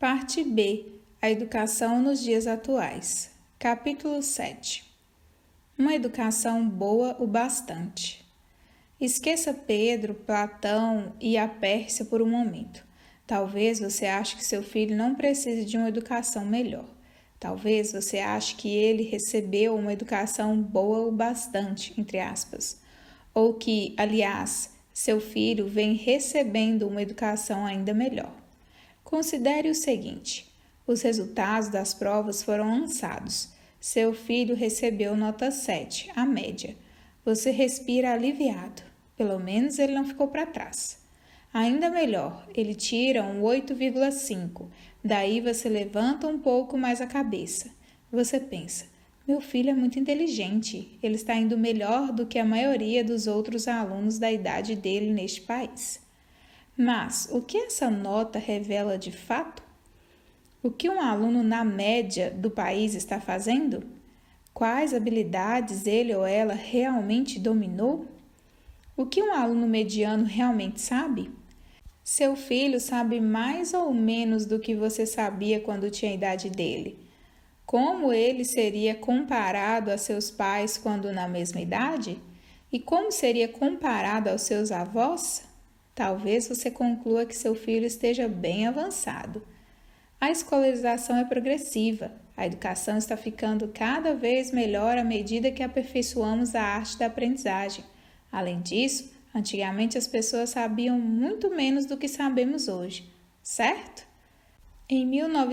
Parte B. A educação nos dias atuais. Capítulo 7. Uma educação boa o bastante. Esqueça Pedro, Platão e a Pérsia por um momento. Talvez você ache que seu filho não precise de uma educação melhor. Talvez você ache que ele recebeu uma educação boa o bastante, entre aspas. Ou que, aliás, seu filho vem recebendo uma educação ainda melhor. Considere o seguinte: os resultados das provas foram lançados. Seu filho recebeu nota 7, a média. Você respira aliviado. Pelo menos ele não ficou para trás. Ainda melhor, ele tira um 8,5. Daí você levanta um pouco mais a cabeça. Você pensa: meu filho é muito inteligente. Ele está indo melhor do que a maioria dos outros alunos da idade dele neste país. Mas o que essa nota revela de fato? O que um aluno na média do país está fazendo? Quais habilidades ele ou ela realmente dominou? O que um aluno mediano realmente sabe? Seu filho sabe mais ou menos do que você sabia quando tinha a idade dele. Como ele seria comparado a seus pais quando na mesma idade? E como seria comparado aos seus avós? Talvez você conclua que seu filho esteja bem avançado. A escolarização é progressiva. A educação está ficando cada vez melhor à medida que aperfeiçoamos a arte da aprendizagem. Além disso, antigamente as pessoas sabiam muito menos do que sabemos hoje, certo? Em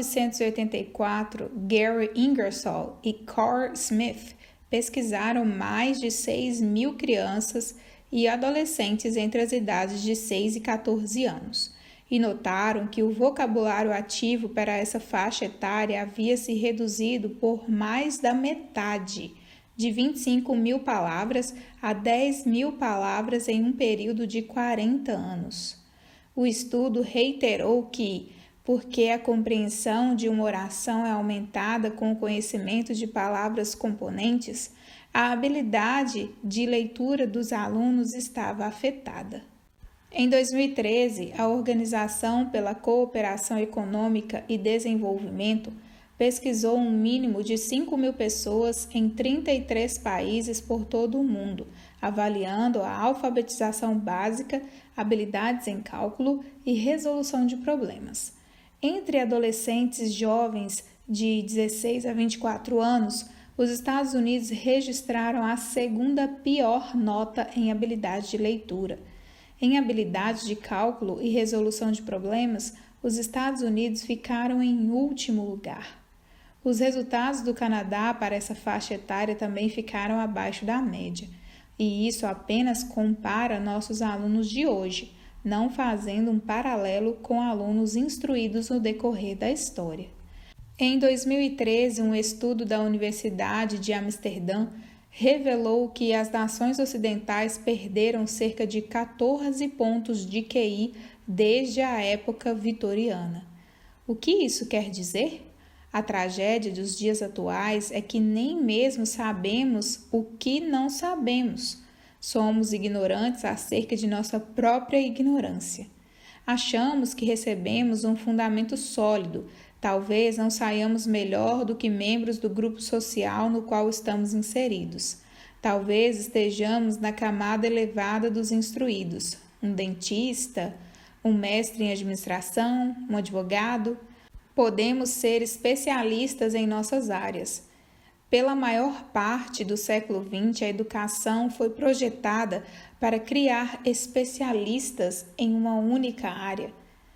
1984, Gary Ingersoll e Carl Smith pesquisaram mais de 6.000 crianças e adolescentes entre as idades de 6 e 14 anos, e notaram que o vocabulário ativo para essa faixa etária havia se reduzido por mais da metade, de 25.000 palavras a 10.000 palavras em um período de 40 anos. O estudo reiterou que, porque a compreensão de uma oração é aumentada com o conhecimento de palavras componentes, a habilidade de leitura dos alunos estava afetada. Em 2013, a Organização pela Cooperação Econômica e Desenvolvimento pesquisou um mínimo de 5.000 pessoas em 33 países por todo o mundo, avaliando a alfabetização básica, habilidades em cálculo e resolução de problemas. Entre adolescentes jovens de 16 a 24 anos, os Estados Unidos registraram a segunda pior nota em habilidade de leitura. Em habilidades de cálculo e resolução de problemas, os Estados Unidos ficaram em último lugar. Os resultados do Canadá para essa faixa etária também ficaram abaixo da média, e isso apenas compara nossos alunos de hoje, não fazendo um paralelo com alunos instruídos no decorrer da história. Em 2013, um estudo da Universidade de Amsterdã revelou que as nações ocidentais perderam cerca de 14 pontos de QI desde a época vitoriana. O que isso quer dizer? A tragédia dos dias atuais é que nem mesmo sabemos o que não sabemos. Somos ignorantes acerca de nossa própria ignorância. Achamos que recebemos um fundamento sólido. Talvez não saiamos melhor do que membros do grupo social no qual estamos inseridos. Talvez estejamos na camada elevada dos instruídos. Um dentista, um mestre em administração, um advogado. Podemos ser especialistas em nossas áreas. Pela maior parte do século XX, a educação foi projetada para criar especialistas em uma única área.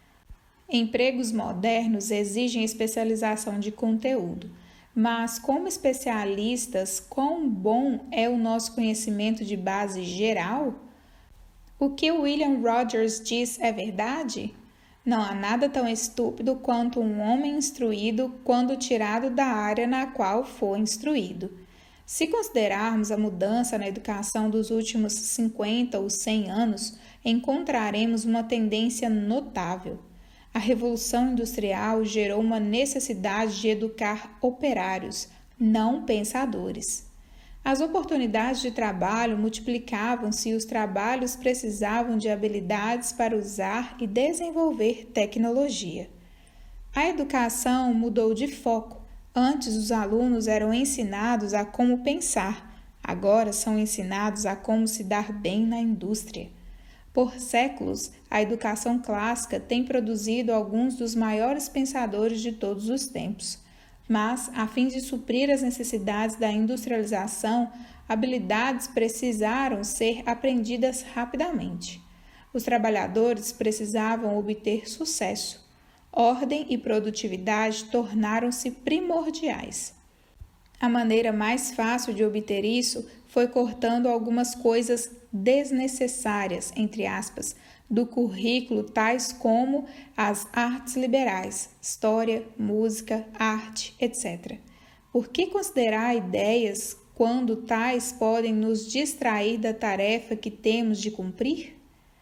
Empregos modernos exigem especialização de conteúdo, mas como especialistas, quão bom é o nosso conhecimento de base geral? O que William Rogers diz é verdade? Não há nada tão estúpido quanto um homem instruído quando tirado da área na qual foi instruído. Se considerarmos a mudança na educação dos últimos 50 ou 100 anos, encontraremos uma tendência notável. A Revolução Industrial gerou uma necessidade de educar operários, não pensadores. As oportunidades de trabalho multiplicavam-se e os trabalhos precisavam de habilidades para usar e desenvolver tecnologia. A educação mudou de foco. Antes, os alunos eram ensinados a como pensar, agora são ensinados a como se dar bem na indústria. Por séculos, a educação clássica tem produzido alguns dos maiores pensadores de todos os tempos. Mas, a fim de suprir as necessidades da industrialização, habilidades precisaram ser aprendidas rapidamente. Os trabalhadores precisavam obter sucesso. Ordem e produtividade tornaram-se primordiais. A maneira mais fácil de obter isso foi cortando algumas coisas desnecessárias, entre aspas, do currículo, tais como as artes liberais, história, música, arte, etc. Por que considerar ideias quando tais podem nos distrair da tarefa que temos de cumprir?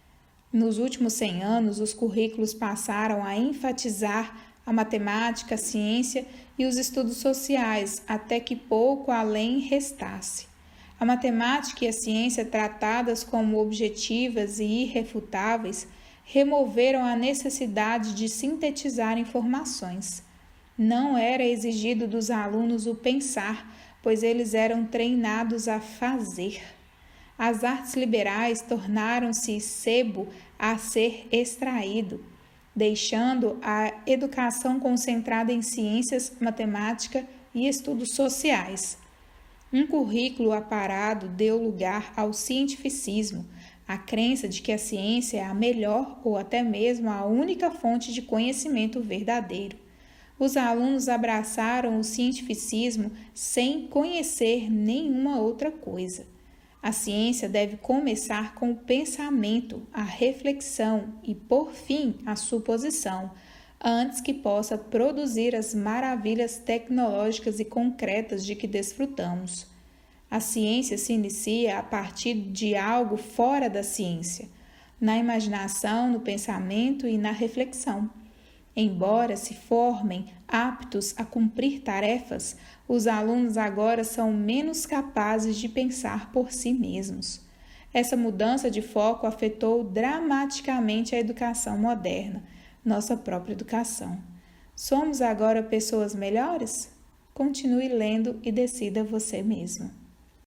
Nos últimos 100 anos, os currículos passaram a enfatizar a matemática, a ciência e os estudos sociais, até que pouco além restasse. A matemática e a ciência, tratadas como objetivas e irrefutáveis, removeram a necessidade de sintetizar informações. Não era exigido dos alunos o pensar, pois eles eram treinados a fazer. As artes liberais tornaram-se sebo a ser extraído, deixando a educação concentrada em ciências, matemática e estudos sociais. Um currículo aparado deu lugar ao cientificismo, a crença de que a ciência é a melhor ou até mesmo a única fonte de conhecimento verdadeiro. Os alunos abraçaram o cientificismo sem conhecer nenhuma outra coisa. A ciência deve começar com o pensamento, a reflexão e, por fim, a suposição, antes que possa produzir as maravilhas tecnológicas e concretas de que desfrutamos. A ciência se inicia a partir de algo fora da ciência, na imaginação, no pensamento e na reflexão. Embora se formem aptos a cumprir tarefas, os alunos agora são menos capazes de pensar por si mesmos. Essa mudança de foco afetou dramaticamente a educação moderna, nossa própria educação. Somos agora pessoas melhores? Continue lendo e decida você mesmo.